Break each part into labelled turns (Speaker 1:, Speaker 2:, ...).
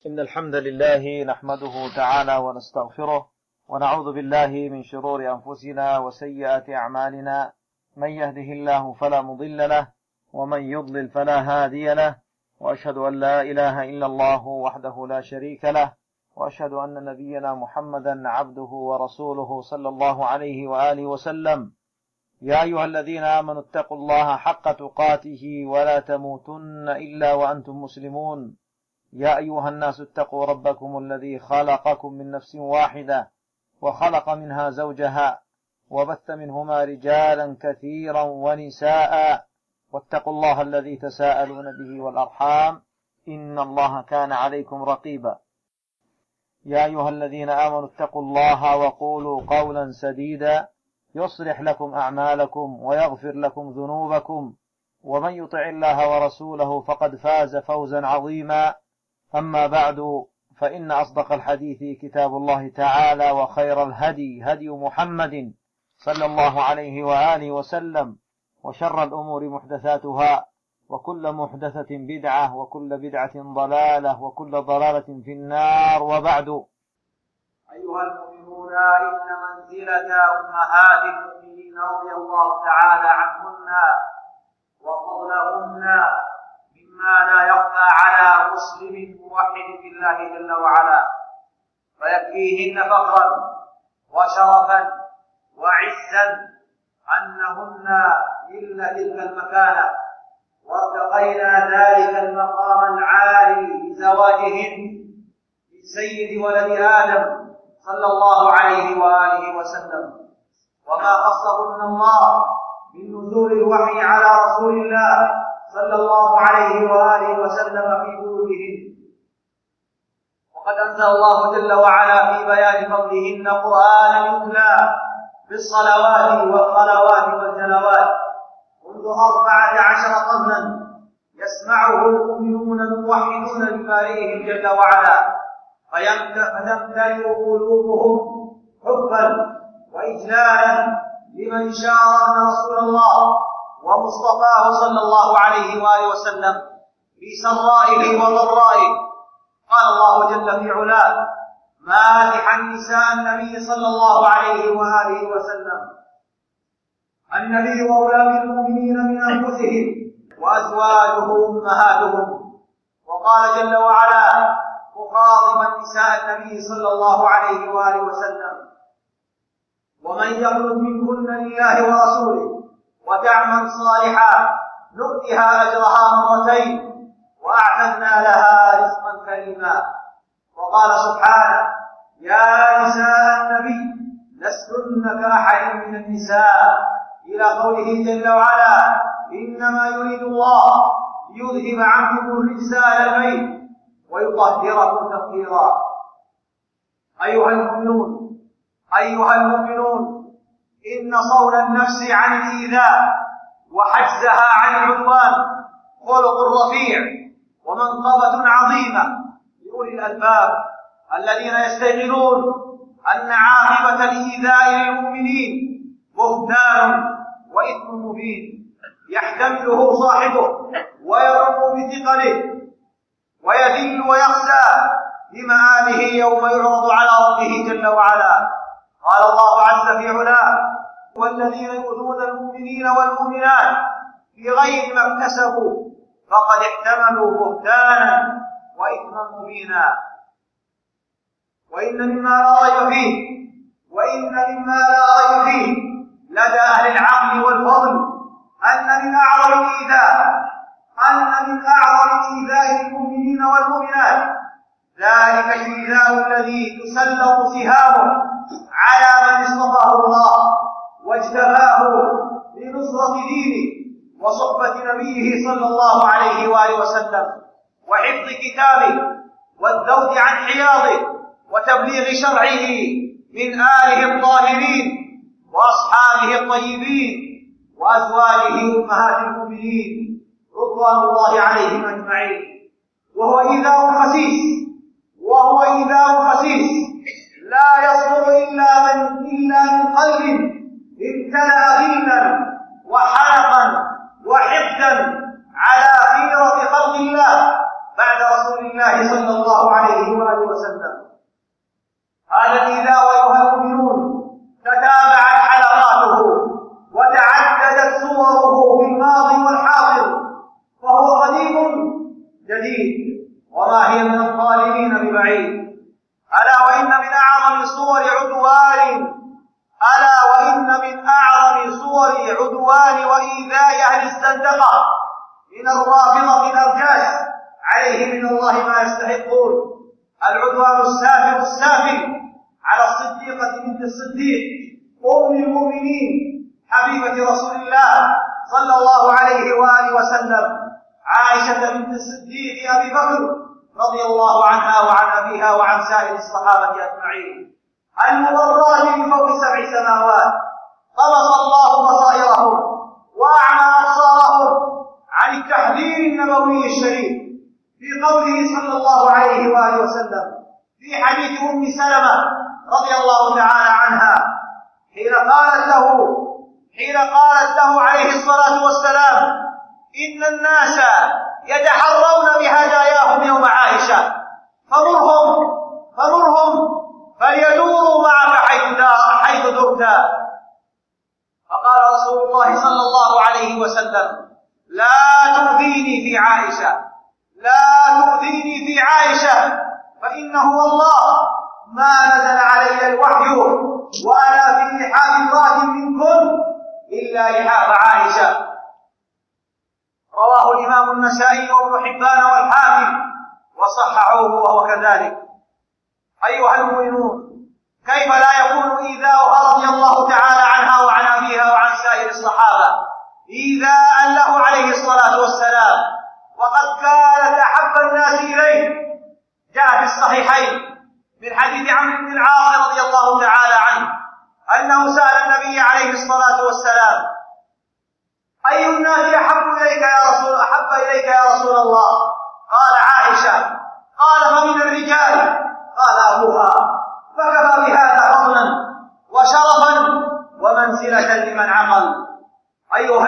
Speaker 1: إن الحمد لله نحمده تعالى ونستغفره ونعوذ بالله من شرور أنفسنا وسيئات أعمالنا، من يهده الله فلا مضل له ومن يضلل فلا هادي له، وأشهد أن لا إله إلا الله وحده لا شريك له، وأشهد أن نبينا محمدا عبده ورسوله صلى الله عليه وآله وسلم. يا أيها الذين آمنوا اتقوا الله حق تقاته ولا تموتن إلا وأنتم مسلمون. يا أيها الناس اتقوا ربكم الذي خلقكم من نفس واحدة وخلق منها زوجها وبث منهما رجالا كثيرا ونساء، واتقوا الله الذي تساءلون به والأرحام إن الله كان عليكم رقيبا. يا أيها الذين آمنوا اتقوا الله وقولوا قولا سديدا يصلح لكم أعمالكم ويغفر لكم ذنوبكم، ومن يطع الله ورسوله فقد فاز فوزا عظيما. أما بعد، فإن أصدق الحديث كتاب الله تعالى، وخير الهدي هدي محمد صلى الله عليه وآله وسلم، وشر الأمور محدثاتها، وكل محدثة بدعة، وكل بدعة ضلالة، وكل ضلالة في النار. وبعد.
Speaker 2: أيها المؤمنون، إن منزلة أمهات المؤمنين رضي الله تعالى عنهن وفضلهن مما لا يخفى على مسلم موحد بالله جل وعلا، فيكفيهن فخرا وشرفا وعزا أنهن إلا تلك المكانة، وارتقينا ذلك المقام العالي بزواجهن من سيد ولد آدم صلى الله عليه وآله وسلم، وما خصهن الله من نزول الوحي على رسول الله صلى الله عليه وآله وسلم في بيوتهن. وقد أنزل الله جل وعلا في بيان فضلهن قرآنا يتلى في الصلوات والخلوات والجلوات منذ 14 قرنا يسمعه المؤمنون الموحدون ببارئهم جل وعلا، فتمتلئ قلوبهم حبا وإجلالا لمن شاء أن رسول الله ومصطفاه صلى الله عليه وآله وسلم في سرائه وضرائه. قال الله جل في علاه مادحا نساء النبي صلى الله عليه وآله وسلم: النبي أولى بالمؤمنين من أنفسهم وأزواجه أمهاتهم. وقال جل وعلا مخاطبا نساء النبي صلى الله عليه وآله وسلم: ومن يقنت منكن لله ورسوله وتعمل صالحا نؤتها أجرها مرتين وأعتدنا لها رزقا كريما. وقال سبحانه: يا نساء النبي لستن كأحد من النساء، إلى قوله جل وعلا: إنما يريد الله ليذهب عنكم الرجس أهل البيت ويطهركم تطهيرا. أيها المؤمنون، إن صون النفس عن الإيذاء وحجزها عن العدوان خلق رفيع ومنقبة عظيمة لأولي الألباب الذين يستيقنون أن عاقبة الإيذاء للمؤمنين بهتان وإثم مبين يحتمله صاحبه ويرم بثقله ويذل ويخزى بمآله يوم يعرض على ربه جل وعلا. قال الله عز في علاه: والذين يؤذون المؤمنين والمؤمنات بغير ما اكتسبوا فقد احتملوا بهتانا وإثما مبينا. وإن مما لا ريب فيه لدى أهل العقل والفضل أن من أعظم الإيذاء للمؤمنين والمؤمنات ذلك الإيذاء الذي تسلط سهامه على من اصطفاه الله واجتباه لنصرة دينه وصحبة نبيه صلى الله عليه وآله وسلم وحفظ كتابه والذود عن حياضه وتبليغ شرعه من آله الطاهرين وأصحابه الطيبين وأزواجه أمهات المؤمنين رضوان الله عليهم أجمعين. وهو إيذاء خسيس لا يصدر إلا من قلب امتلأ غلا وحنقا وحقدا على خيرة خلق الله بعد رسول رسول الله صلى الله عليه وآله وسلم. هذا الإيذاء أيها المؤمنون تتابعت حلقاته وتعددت صوره في الماضي والحاضر، فهو قديم جديد وما هي من الظالمين ببعيد. ألا وإن من أعظم صور عدوان وإيذاء أهل الزندقة من الرافضة الأرجاس عليه من الله ما يستحقون، العدوان السافل على الصديقة بنت الصديق أم المؤمنين حبيبة رسول الله صلى الله عليه وآله وسلم، عائشة بنت الصديق أبي بكر رضي الله عنها وعن أبيها وعن سائر الصحابة أجمعين، المبررة من فوق 7 سماوات، طمس الله بصائرهم وأعمى أبصارهم عن التحذير النبوي الشريف في قوله صلى الله عليه وآله وسلم في حديث أم سلمة رضي الله تعالى عنها حين قالت له عليه الصلاة والسلام: إن الناس يتحرون بهداياهم يوم عائشة، فمرهم فليدوروا معك حيث درت. فقال رسول الله صلى الله عليه وسلم: لا تؤذيني في عائشة فإنه والله ما نزل علي الوحي وأنا في لحاف امرأة منكم إلا لحاف عائشة. رواه الإمام النسائي وابن حبان والحاكم وصححوه وهو كذلك. أيها المؤمنون، كيف لا يكون إيذاؤها رضي الله تعالى عنها وعن أبيها وعن سائر الصحابة إيذاء له عليه الصلاة والسلام، وقد كانت أحب الناس إليه. جاء في الصحيحين من حديث عمرو بن العاص رضي الله تعالى عنه أنه سأل النبي عليه الصلاة والسلام: أي الناس أحب إليك يا رسول الله؟ قال: عائشة. قال: فمن الرجال؟ قال: أبوها. فكفى بهذا فضلا وشرفا ومنزلة لمن عقل. أيها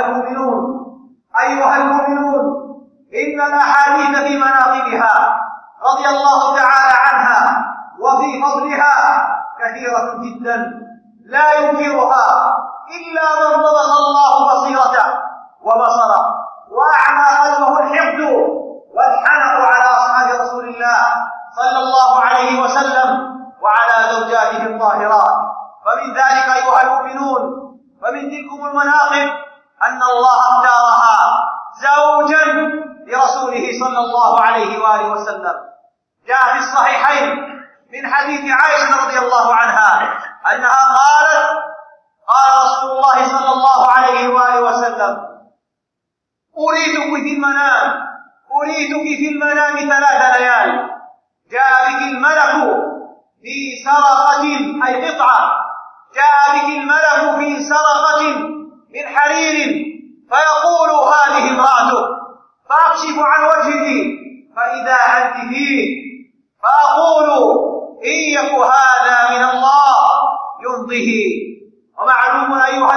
Speaker 2: المؤمنون، إن الأحاديث في مناقبها رضي الله تعالى عنها وفي فضلها كثيرة جدا لا ينكرها إلا من ضبط الله بصيرته وبصره وأعمى قلبه الحقد والحنق على أصحاب رسول الله صلى الله عليه وسلم وعلى زوجاته الطاهرات. فمن ذلك أيها المؤمنون، فمن تلكم المناقب أن الله اختارها زوجا لرسوله صلى الله عليه وآله وسلم. جاء في الصحيحين من حديث عائشة رضي الله عنها أنها قالت: قال رسول الله صلى الله عليه وآله وسلم: أريتك في المنام 3 ليال، جاء بك الملك في سرقة أي قطعة، جاء بك الملك في سرقة من حرير فيقول: هذه امرأتك، فأكشف عن وجهك فإذا أنت فيه، فأقول: إن يك هذا من الله يمضه. ومعلوم أيها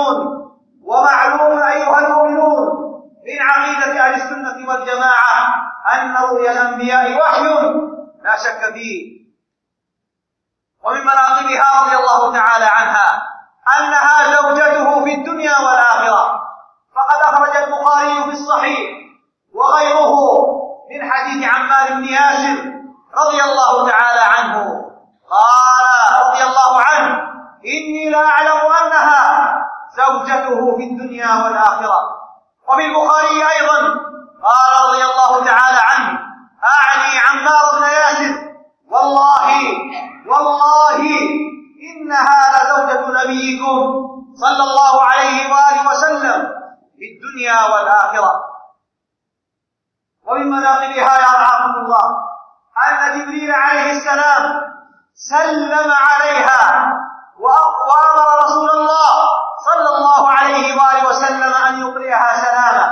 Speaker 2: المؤمنون من عقيدة أهل السنة والجماعة أن رؤيا الأنبياء وحي لا شك فيه. ومن مناقبها رضي الله تعالى عنها أنها زوجته في الدنيا والآخرة، فقد أخرج البخاري في الصحيح وغيره من حديث عمار بن ياسر رضي الله تعالى عنه قال رضي الله عنه: إني لا أعلم أنها زوجته في الدنيا والآخرة. وفي البخاري أيضا قال رضي الله تعالى عنه: أعني عمار بن ياسر: والله إنها لزوجة نبيكم صلى الله عليه وآله وسلم في الدنيا والآخرة. ومن مناقبها يا رحمة الله أن جبريل عليه السلام سلم عليها وأمر رسول الله صلى الله عليه وآله وسلم أن يقرئها سلاما.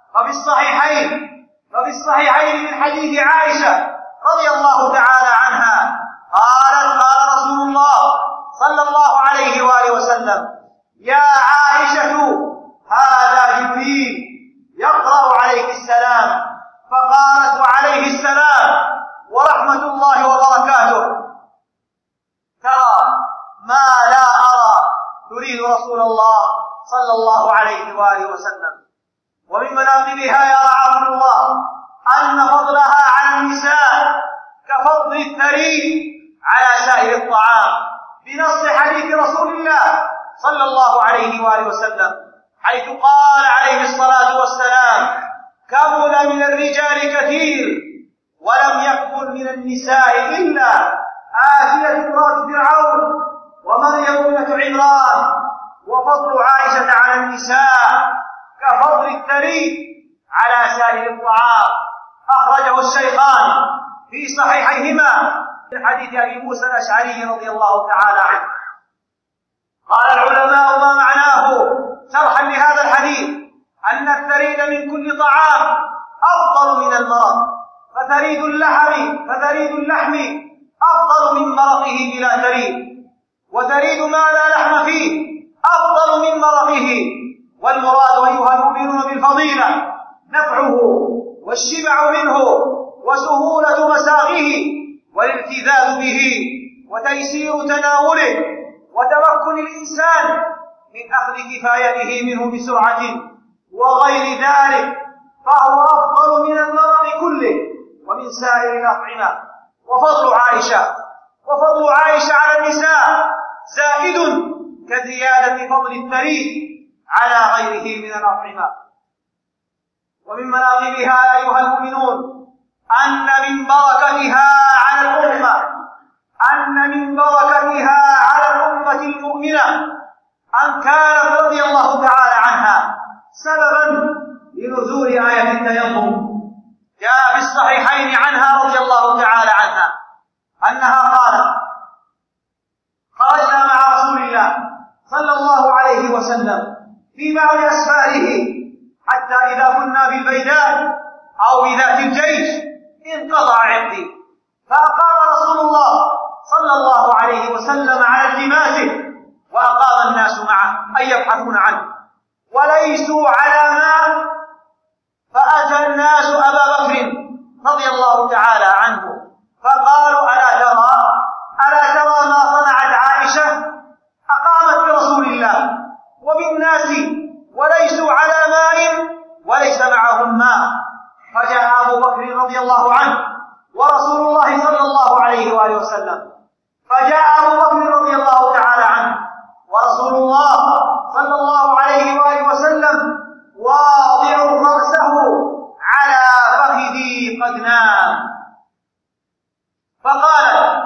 Speaker 2: وفي الصحيحين من حديث عائشة رضي الله تعالى عنها قالت: قال رسول الله صلى الله عليه وآله وسلم: يا عائشة، هذا جبريل يقرأ عليك السلام فقالت: وعليه السلام ورحمة الله وبركاته. ترى ما لا أرى تريد رسول الله صلى الله عليه وآله وسلم. ومن مناقبها يا رعاكم الله أن فضلها على النساء كفضل الثريد على سائر الطعام، بنص حديث رسول الله صلى الله عليه وآله وسلم، حيث قال عليه الصلاة والسلام: كمل من الرجال كثير ولم يكمل من النساء إلا آسية امرأة فرعون ومريم ابنة عمران. وفضل عائشة على النساء كفضل الثريد على سائر الطعام. أخرجه الشيخان في صحيحيهما من حديث أبي موسى الأشعري رضي الله تعالى عنه. قال العلماء: ما معناه شرحا لهذا الحديث؟ أن الثريد من كل طعام أفضل من المرق، فثريد اللحم أفضل من مرقه بلا ثريد، وثريد ما لا لحم فيه أفضل من مرقه. والمراد أيها المؤمنون بالفضيلة نفعه والشبع منه وسهولة مساغه والالتذاذ به وتيسير تناوله وتمكن الإنسان من أخذ كفايته منه بسرعة وغير ذلك، فهو أفضل من المرق كله ومن سائر الأطعمة. وفضل عائشة على النساء زائد كزيادة فضل الثريد على غيره من الأطعمة. ومن مناقبها أيها المؤمنون أن من بركتها على الأمة المؤمنة أن كانت رضي الله تعالى عنها سببا لنزول آية التيمم. جاء في الصحيحين عنها رضي الله تعالى عنها أنها قالت: خرجنا مع رسول الله صلى الله عليه وسلم في بعض أسفاره حتى إذا كنا بالبيداء أو بذات الجيش انقطع عقدي، فأقام رسول الله صلى الله عليه وسلم على التماسه وأقام الناس معه أي يبحثون عنه وليسوا على ماء، فأتى الناس أبا بكر رضي الله تعالى عنه فقالوا: ألا ترى ما صنعت عائشة؟ أقامت برسول الله وبالناس وليسوا على ماء وليس معهم ماء. فجاء أبو بكر رضي الله عنه ورسول الله صلى الله عليه وآله وسلم، فجاء أبو بكر رضي الله تعالى عنه ورسول الله صلى الله عليه وآله وسلم واضع رأسه على فخذي قد نام، فقال: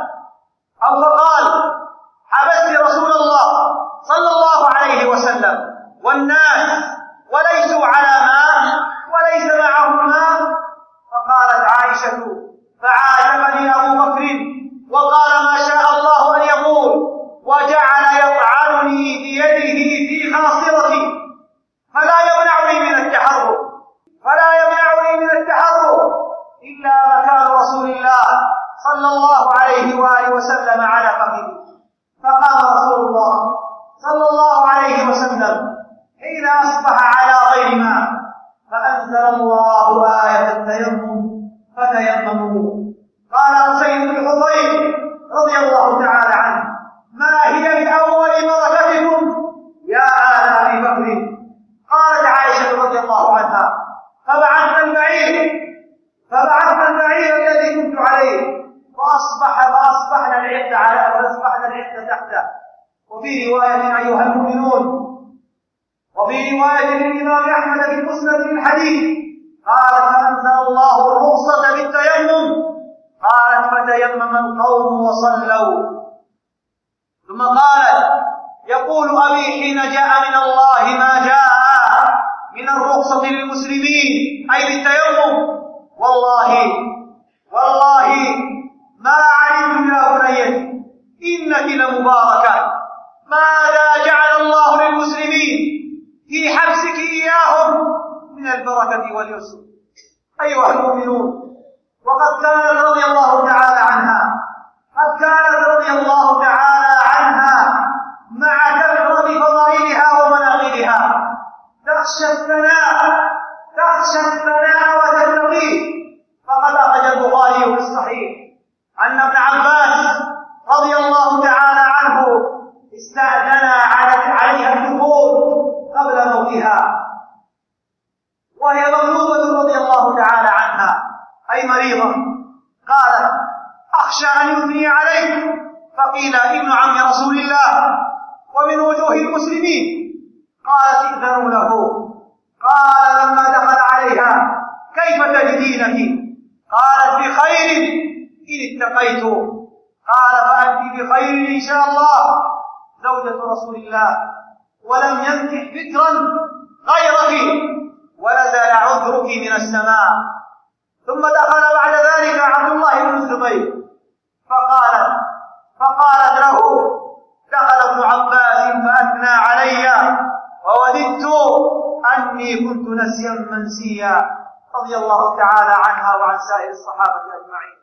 Speaker 2: حبست رسول الله صلى الله عليه وسلم والناس وليسوا على ماء وليس معهم ماء. فقالت عائشة: فعاتبني أبو بكر وقال ما شاء الله أن يقول، وجعل يطعنني بيده في خاصرتي فلا يمنعني من التحرك إلا مكان رسول الله صلى الله عليه وآله وسلم على فخذي. فقام رسول الله صلى الله عليه وسلم حين أصبح على غير ماء، فأنزل الله آية التيمم فتيمموا. قال حسين بن حضير رضي الله تعالى عنه: ما هي بأول بركتكم يا آل أبي بكر؟ قالت عائشة رضي الله عنها: فبعثنا البعير الذي كنت عليه فأصبحنا العدة تحته. وفي رواية أيها المؤمنون، وفي رواية للإمام أحمد في مسند الحديث قالت: فأنزل الله الرخصة بالتيمم. قالت: فتيمم القوم وصلوا. ثم قالت: يقول أبي حين جاء من الله ما جاء من الرخصة للمسلمين أي بالتيمم، والله ما علمت يا بنيتي إنك لمباركة ماذا جعل الله للمسلمين في حبسك إياهم من البركة واليسر. أيها المؤمنون، وقد كانت رضي الله تعالى عنها مع كثرة فضائلها ومناقبها تخشى الثناء وتتقيه عظيمة. قالت: أخشى أن يثني عليك. فقيل: ابن عم رسول الله ومن وجوه المسلمين. قالت: ائذنوا له. قال لما دخل عليها: كيف تجدينك؟ قالت: بخير إن اتقيت. قال: فأنت بخير إن شاء الله، زوجة رسول الله، ولم ينكح بكرا غيرك، ونزل عذرك من السماء. ثم دخل بعد ذلك عبد الله بن الزبير فقالت له: دخل ابن عباس فأثنى علي ووددت أني كنت نسيا منسيا، رضي الله تعالى عنها وعن سائر الصحابة أجمعين.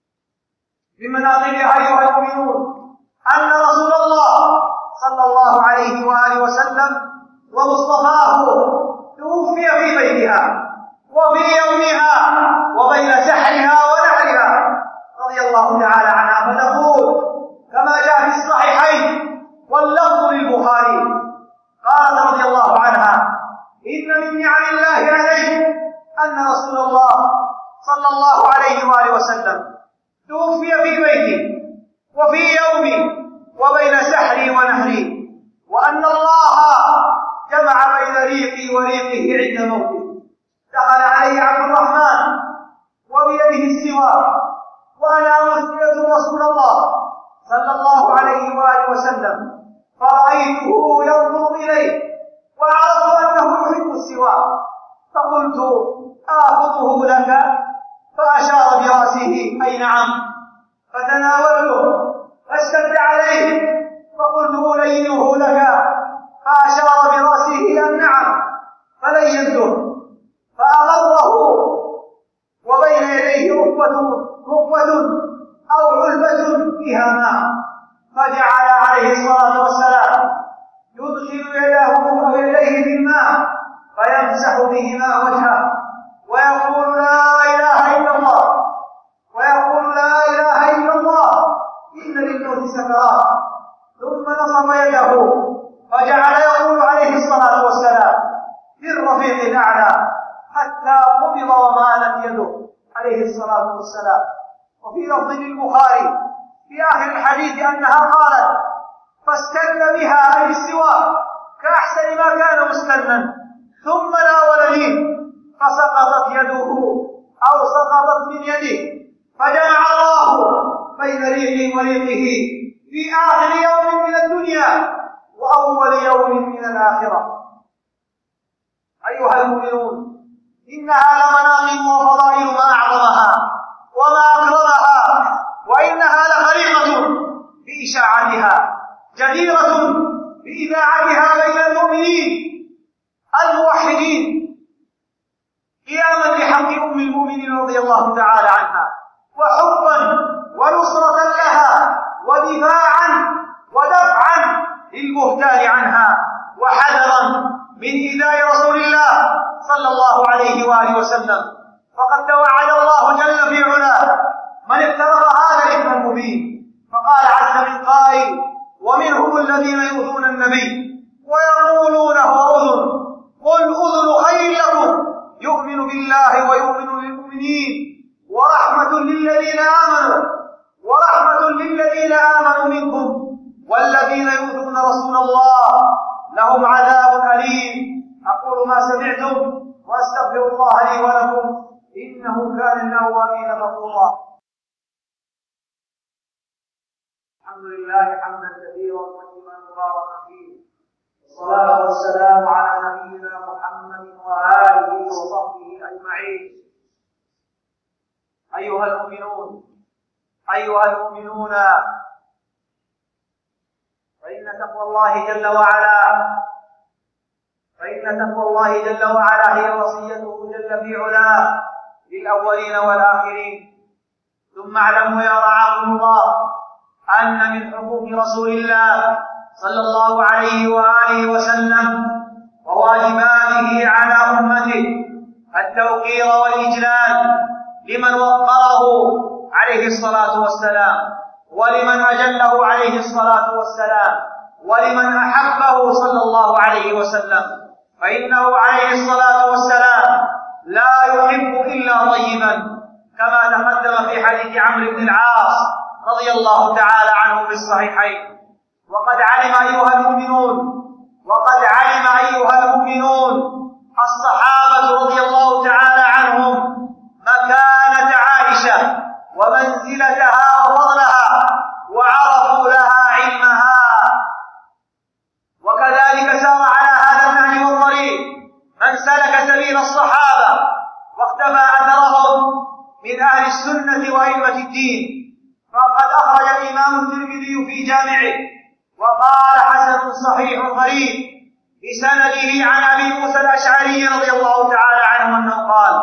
Speaker 2: من مناقبها أيها المؤمنون أن رسول الله صلى الله عليه وآله وسلم ومصطفاه توفي في بيتها وفي يومها وبين سحرها ونحرها، رضي الله تعالى عنها. فتقول كما جاء في الصحيحين واللفظ للبخاري، قالت رضي الله عنها: إن من نعم الله عليه أن رسول الله صلى الله عليه وآله وسلم توفي في بيته وفي يومي وبين سحري ونحري، وأن الله جمع بين ريقي وريقه عند موته. دخل علي عبد الرحمن وبيده السواك وأنا مسندة رسول الله صلى الله عليه وآله وسلم، فرأيته ينظر إليه وعرفت أنه يحب السواك، فقلت: آخذه لك؟ فأشار برأسه: أي نعم. فتناولته فاشتد عليه، فقلت: ألينه لك؟ فأشار برأسه: أم نعم. فلينته فأغره، وبين يديه ركوة أو علبة فيها ماء، فجعل عليه الصلاة والسلام يدخل يديه في الماء فيمسح بهما وجهه ويقول: لا إله إلا الله، ويقول: لا إله إلا الله، إن للموت سكرات. ثم نصب يده فجعل يقول عليه الصلاة والسلام في الرفيق الأعلى حتى قبض ومالت يده عليه الصلاة والسلام. وفي لفظ للبخاري في آخر الحديث أنها قالت: فاستن بها أي السواك كأحسن ما كان مستنا، ثم ناولني فسقطت يده أو سقطت من يده، فجمع الله بين ريقي وريقه في آخر يوم من الدنيا وأول يوم من الآخرة. أيها المؤمنون، إنها لمناقب وفضائل ما أعظمها وما أكرمها، وإنها لخليقة بإشاعتها، جديرة بإذاعتها بين المؤمنين الموحدين، قياما لحق أم المؤمنين رضي الله تعالى عنها، وحبا ونصرة لها، ودفاعا ودفعا للبهتان عنها، وحذرا من إيذاء رسول الله صلى الله عليه وآله وسلم. فقد توعد الله جل في علاه من اقترف هذا الإثم المبين، فقال عز من قائل: ومنهم الذين يؤذون النبي ويقولون هو أذن، قل أذن خير لكم يؤمن بالله ويؤمن للمؤمنين ورحمة للذين آمنوا منكم، والذين يؤذون رسول الله لهم عذاب أليم. أقول ما سمعتم وأستغفر الله لي ولكم، إنه كان للأوابين غفورا. الحمد لله حمدا كثيرا طيبا مباركا فيه، والصلاة والسلام على نبينا محمد وآله وصحبه أجمعين. أيها المؤمنون فإن تقوى الله جل وعلا هي وصيته جل في علاه للأولين والآخرين. ثم اعلموا يا رعاكم الله أن من حقوق رسول الله صلى الله عليه وآله وسلم وواجباته على أمته التوقير والإجلال لمن وقره عليه الصلاة والسلام، ولمن أجله عليه الصلاة والسلام، ولمن أحبه صلى الله عليه وسلم، فإنه عليه الصلاة والسلام لا يحب إلا طيبا، كما تقدم في حديث عمرو بن العاص رضي الله تعالى عنه في الصحيحين. وقد علم أيها المؤمنون الصحابة رضي الله تعالى عنهم مكانة عائشة ومنزلتها وفضلها، وعرفوا لها علمها، وكذلك سار على هذا النهج والطريق من سلك سبيل الصحابة واقتفى أثرهم من أهل السنة وأئمة الدين. فقد أخرج الإمام الترمذي في جامعه وقال حسن صحيح غريب بسنده عن أبي موسى الأشعري رضي الله تعالى عنه أنه قال: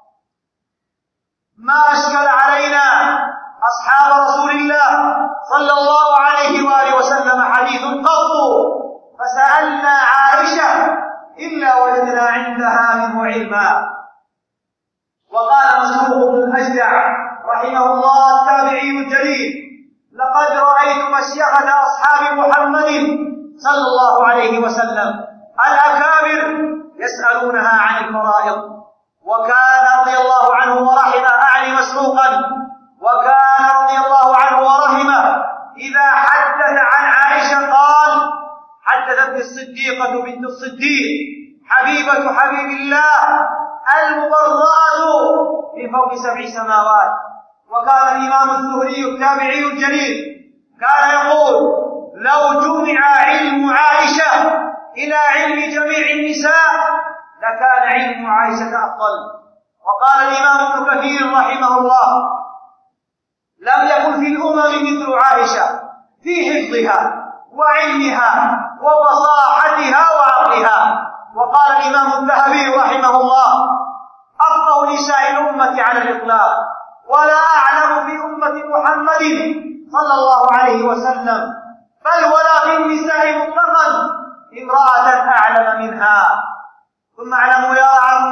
Speaker 2: ما أشكل علينا أصحاب رسول الله صلى الله عليه وآله وسلم حديث قط فسألنا عائشة إلا وجدنا عندها منه علما. وقال مسروق بن الأجدع رحمه الله التابعي الجليل: لقد رأيت مشيخة أصحاب محمد صلى الله عليه وسلم الأكابر يسألونها عن الفرائض. وكان رضي الله عنه ورحمه، أعني مسروقا، وكان رضي الله عنه ورحمه إذا حدث عن عائشة قال: حدثتني الصديقة بنت الصديق حبيبة حبيب الله المبرأة من فوق 7 سماوات. وكان الإمام الزهري التابعي الجليل كان يقول: لو جمع علم عائشة إلى علم جميع النساء لكان علم عائشة أفضل. وقال الإمام ابن كثير رحمه الله: لم يكن في الأمم مثل عائشة في حفظها وعلمها وفصاحتها وعقلها. وقال الإمام الذهبي رحمه الله: أفقه نساء الأمة على الإطلاق، ولا أعلم في أمة محمد صلى الله عليه وسلم، بل ولا في النساء مطلقا امرأة أعلم منها. ثم اعلموا يا رعاكم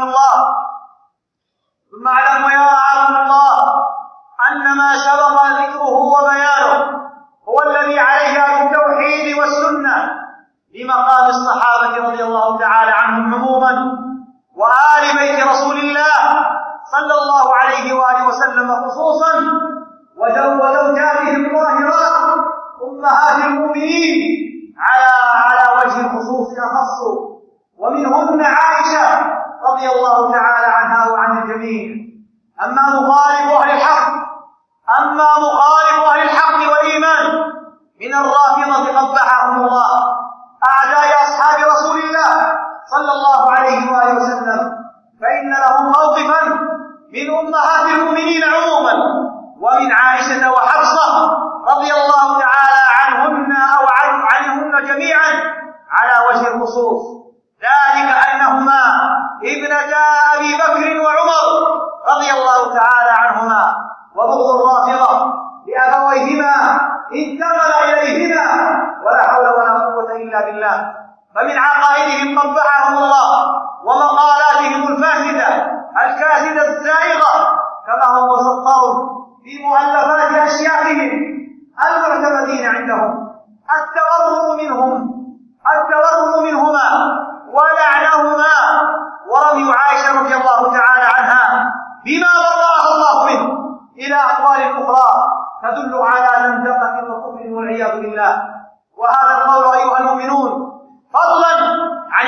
Speaker 2: الله أن ما سبق ذكره وبيانه هو الذي عليه أهل التوحيد والسنة بمقام الصحابة رضي الله تعالى عنهم عموما، وآل بيت رسول الله صلى الله عليه وآله وسلم خصوصا، وزوجاتهم الطاهرات أمهات المؤمنين على وجه الخصوص أخص، ومنهن عائشة رضي الله تعالى عنها وعن الجميع. أما مخالف أهل الحق والإيمان من الرافضة قبحهم الله، أعداء أصحاب رسول الله صلى الله عليه وآله وسلم، فإن لهم موقفا من أمهات المؤمنين عموما، ومن عائشة وحفصة رضي الله تعالى عنهن أو عنهن جميعا على وجه الخصوص، ذلك أنهما ابنتا أبي بكر وعمر رضي الله تعالى عنهما. وبغض الرافضة لأبويهما انتقل إليهما ولا حول ولا قوة إلا بالله. فمن عقائدهم قبحهم الله ومقالاتهم الكاسدة الزائغة كما هم مسطر في مؤلفات أشياخهم المعتمدين عندهم التورط منهما ولعنهما ورمي عائشة رضي الله تعالى عنها بما برأها الله منه إلى أقوال أخرى تدل على زندقة وكفر والعياذ بالله. وهذا القول أيها المؤمنون فضلا عن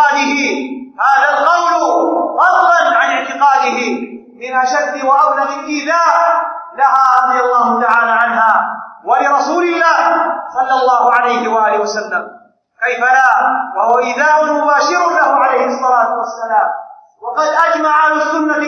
Speaker 2: اعتقاده من أشد وأبلغ الإيذاء لها رضي الله تعالى عنها ولرسول الله صلى الله عليه وآله وسلم، كيف لا وهو إيذاء مباشر له عليه الصلاة والسلام. وقد أجمع أهل السنة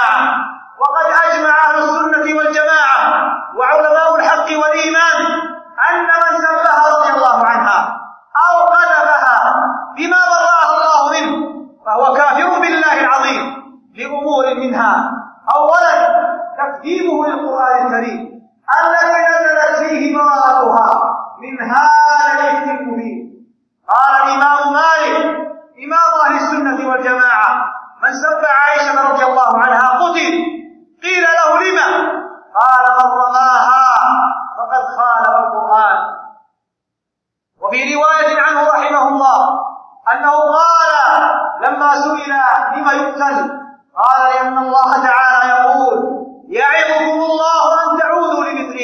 Speaker 2: والجماعة وعلماء الحق والإيمان أن من سبها رضي الله عنها أو قذفها بما برأها الله منه فهو كافر بالله العظيم لأمور منها: أولا تكذيبه للقرآن الكريم الذي نزلت فيه براءتها من هذا الإثم المبين. قال الإمام مالك إمام أهل السنة والجماعة: من سب عائشة رضي الله عنها قتل. قيل له: لما؟ قال: من رماها فقد خالف القرآن. وفي رواية عنه رحمه الله أنه قال لما سئل لما يقتل قال: لأن الله تعالى يقول: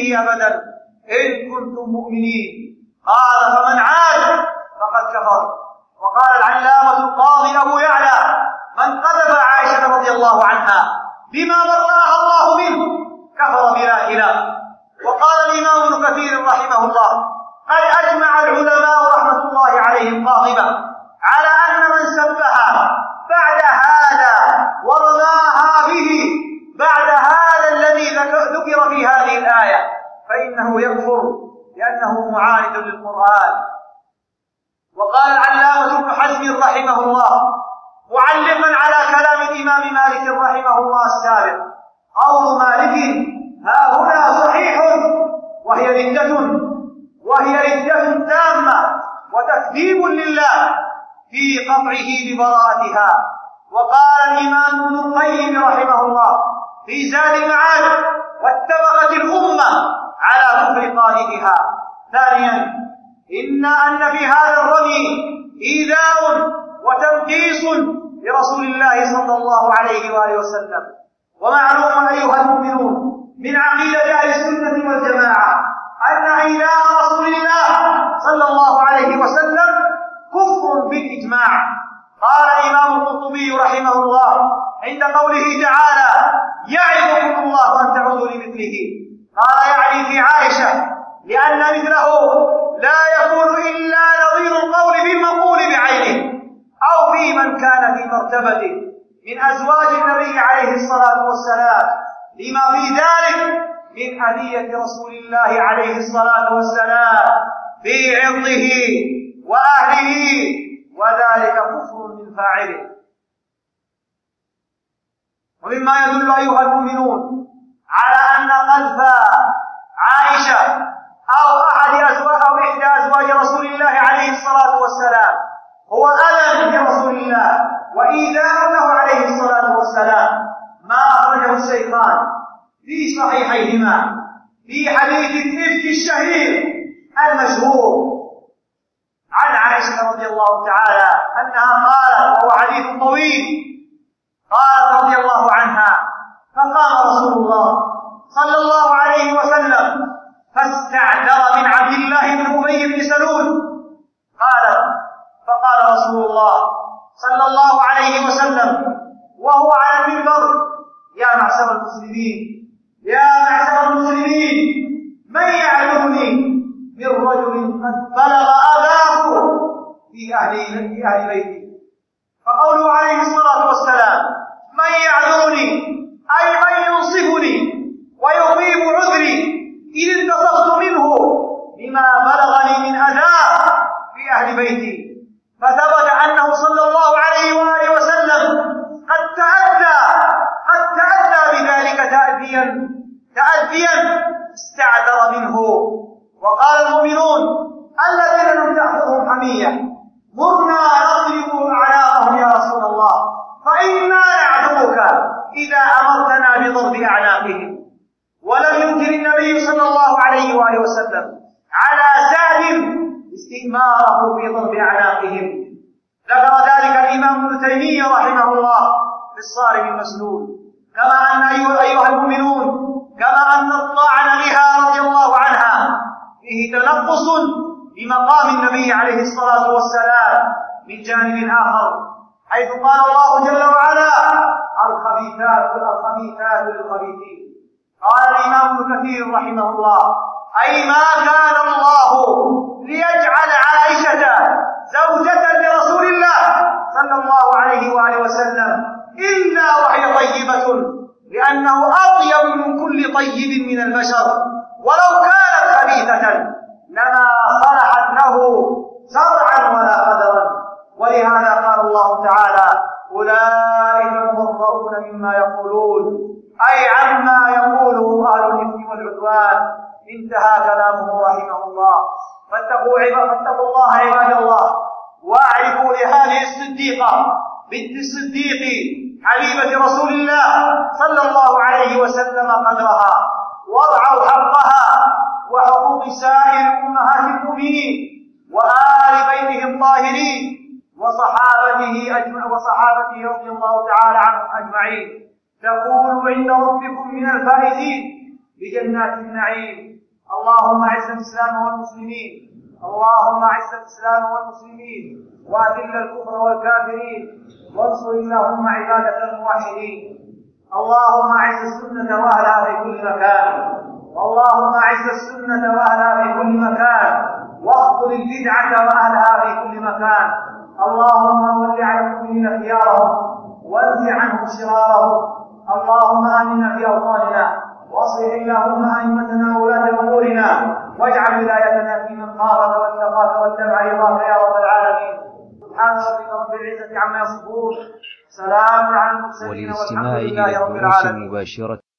Speaker 2: به أبدا إن كنتم مؤمنين. قال فمن عاد فقد كفر. وقال العلامة القاضي أبو يعلى من قذف عائشة رضي الله عنها بما برأها الله منه كفر بلا خلاف. وقال الإمام ابن كثير رحمه الله قد أجمع العلماء رحمة الله عليهم قاطبة على أن من سبها بعد هذا ورماها به بعد هذا الذي ذكر في هذه الآية فإنه يكفر لأنه معاند للقرآن. وقال العلامة ابن حزم رحمه الله معلقا على كلام الإمام مالك رحمه الله السابق قول مالك ها هنا صحيح وهي ردة تامة وتكذيب لله في قطعه ببراءتها. وقال الإمام ابن القيم رحمه الله في زاد المعاد واتفقت الأمة على كفر قائلها. ثانيا أن في هذا الرمي إيذاء وتنقيص لرسول الله صلى الله عليه وآله وسلم. ومعلوم أيها المؤمنون من عقيدة أهل السنة والجماعة أن إيذاء رسول الله صلى الله عليه وسلم كفر بالإجماع. قال الإمام القرطبي رحمه الله عند قوله تعالى يعظكم الله أن تعودوا لمثله قال يعني في عائشة لأن مثله لا يكون إلا نظير القول بالمقول بعينه أو في من كان في مرتبته من أزواج النبي عليه الصلاة والسلام لما في ذلك من أذية رسول الله عليه الصلاة والسلام في عرضه وأهله وذلك كفر من فاعله. ومما يدل أيها المؤمنون على أن قذف عائشة أو إحدى أزواج رسول الله عليه الصلاة والسلام هو أذى لرسول الله وإيذاء له عليه الصلاة والسلام ما أخرجه الشيخان في صحيحيهما في حديث الإفك الشهير المشهور عن عائشة رضي الله تعالى أنها قالت وهو حديث طويل قالت رضي الله عنها فقام رسول الله صلى الله عليه وسلم فاستعذر من عبد الله بن أبي بن سلول قالت فقال رسول الله صلى الله عليه وسلم وهو على المنبر يا معشر المسلمين من يعذرني من رجل قد بلغ أذاه في أهل بيتي. فقوله عليه الصلاة والسلام من يعذرني أي من ينصفني ويطيب عذري إذ انتصفت منه بما بلغني من أذاه في أهل بيتي. فثبت أنه صلى الله عليه وآله وسلم قد تأذى بذلك تأذيا استعذر منه. وقال المؤمنون الذين لم تأخذهم حمية مرنا نضرب أعناقهم يا رسول الله فإنا نعذرك إذا أمرتنا بضرب أعناقهم. ولم ينكر النبي صلى الله عليه وآله وسلم على سعد استئماره في ضرب أعناقهم. ذكر ذلك الإمام ابن تيمية رحمه الله في الصارم المسلول. كما أن أيها المؤمنون كما أن الطعن بها رضي الله عنها فيه تنقص بمقام النبي عليه الصلاة والسلام من جانب آخر حيث قال الله جل وعلا الخبيثات للخبيثين. قال الإمام ابن كثير رحمه الله أي ما كان الله ليجعل عائشة زوجة لرسول الله صلى الله عليه وآله وسلم إلا وهي طيبة لأنه أطيب من كل طيب من البشر ولو كانت خبيثة لما صلحت له شرعا ولا قدرا. ولهذا قال الله تعالى أولئك مبرؤون مما يقولون أي عما يقوله أهل الإثم والعدوان. انتهى كلامه رحمه الله. فاتقوا الله عباد الله واعرفوا لهذه الصديقة بنت الصديق حبيبة رسول الله صلى الله عليه وسلم قدرها وارعوا حقها وحقوق سائر أمهات المؤمنين وآل بيته الطاهرين وصحابته رضي الله تعالى عنهم أجمعين. تقولوا عند ربكم من الفائزين بجنات النعيم اللهم اعز الإسلام والمسلمين، اللهم اعز الإسلام والمسلمين وأذل الكفر والكافرين، وانصر اللهم عبادك الموحدين. اللهم اعز السنة وأهلها في كل مكان، اللهم اعز السنة وأهلها في كل مكان، واخذل البدعة وأهلها في كل مكان. اللهم ول على المؤمنين خيارهم وانزع عنهم شرارهم. اللهم آمنا في أوطاننا، واصلح اللهم أئمتنا وولاة أمورنا، واجعل ولايتنا في من خافك واتقاك واتبع رضاك يا رب العالمين. سبحان ربك رب العزة عما يصفون، سلام على المرسلين والحمد لله رب العالمين.